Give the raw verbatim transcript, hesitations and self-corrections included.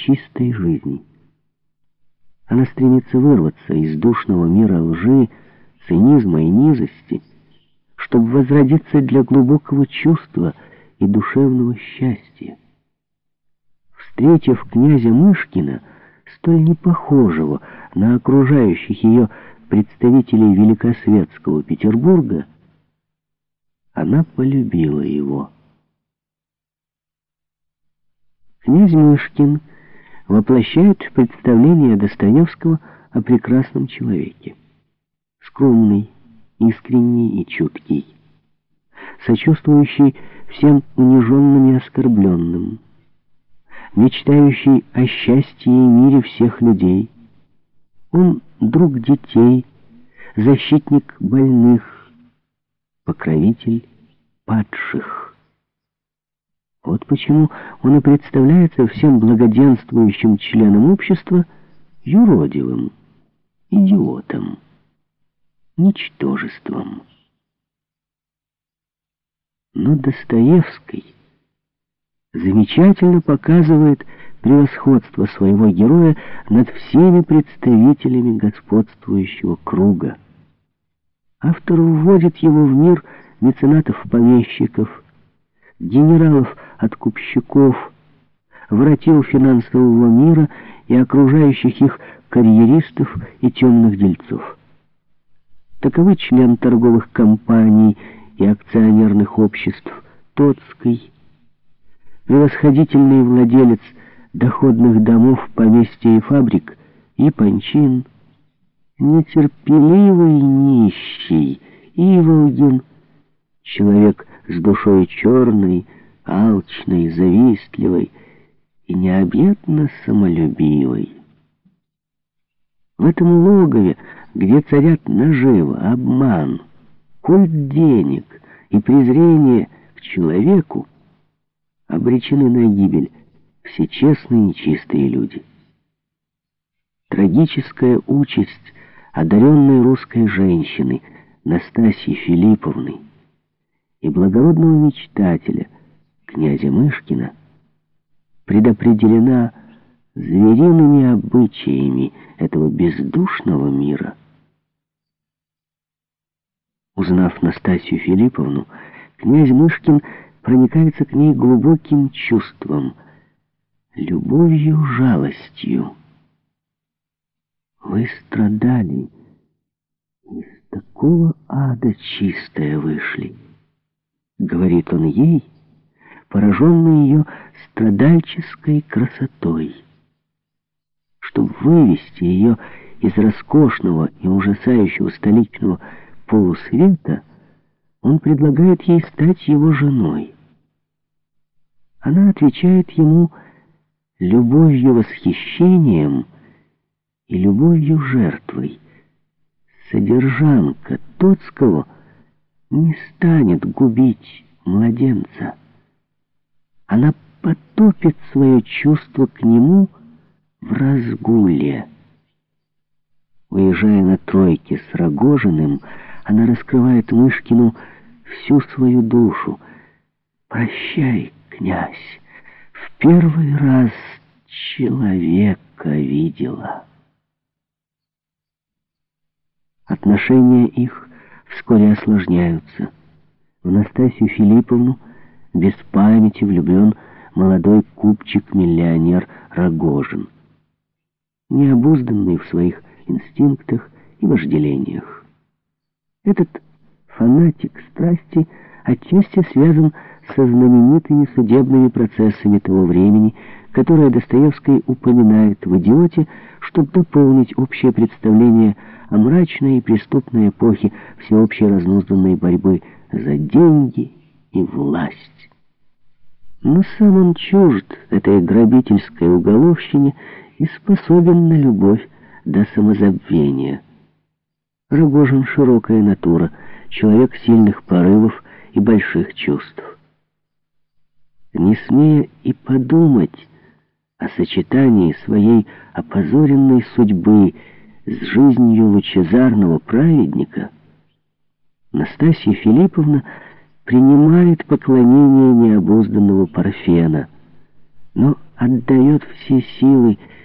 чистой жизни. Она стремится вырваться из душного мира лжи, цинизма и низости, чтобы возродиться для глубокого чувства и душевного счастья. Встретив князя Мышкина, столь непохожего на окружающих ее представителей великосветского Петербурга, она полюбила его. Князь Мышкин воплощает представление Достоевского о прекрасном человеке. Скромный, искренний и чуткий, сочувствующий всем униженным и оскорбленным, мечтающий о счастье и мире всех людей. Он друг детей, защитник больных, покровитель падших. Вот почему он и представляется всем благоденствующим членам общества юродивым, идиотом, ничтожеством. Но Достоевский замечательно показывает превосходство своего героя над всеми представителями господствующего круга. Автор вводит его в мир меценатов-помещиков, генералов-откупщиков, воротил финансового мира и окружающих их карьеристов и темных дельцов. Таковы член торговых компаний и акционерных обществ Тоцкий, превосходительный владелец доходных домов, поместья и фабрик Япончин, нетерпеливый нищий Иволгин, человек с душой черной, алчной, завистливой и необъятно самолюбивой. В этом логове, где царят нажива, обман, культ денег и презрение к человеку, обречены на гибель все честные и чистые люди. Трагическая участь одаренной русской женщины Настасьи Филипповны и благородного мечтателя князя Мышкина предопределена звериными обычаями этого бездушного мира. Узнав Настасью Филипповну, князь Мышкин проникается к ней глубоким чувством, любовью, жалостью. Вы страдали, из такого ада чистое вышли, говорит он ей, пораженный ее страдальческой красотой. Чтобы вывести ее из роскошного и ужасающего столичного полусвета, он предлагает ей стать его женой. Она отвечает ему любовью-восхищением и любовью-жертвой. Содержанка Тоцкого не станет губить младенца. Она потопит свое чувство к нему в разгуле. Уезжая на тройке с Рогожиным, она раскрывает Мышкину всю свою душу. «Прощай, князь, в первый раз человека видела». Отношения их вскоре осложняются. В Настасью Филипповну без памяти влюблен молодой купчик-миллионер Рогожин, необузданный в своих инстинктах и вожделениях. Этот фанатик страсти отчасти связан со знаменитыми судебными процессами того времени, которые Достоевский упоминает в «Идиоте», чтобы дополнить общее представление о мрачной и преступной эпохе всеобщей разнузданной борьбы за деньги и власть. Но сам он чужд этой грабительской уголовщине и способен на любовь до самозабвения. Рогожин — широкая натура, человек сильных порывов и больших чувств. Не смея и подумать о сочетании своей опозоренной судьбы с жизнью лучезарного праведника, Настасья Филипповна принимает поклонение необузданного Парфена, но отдает все силы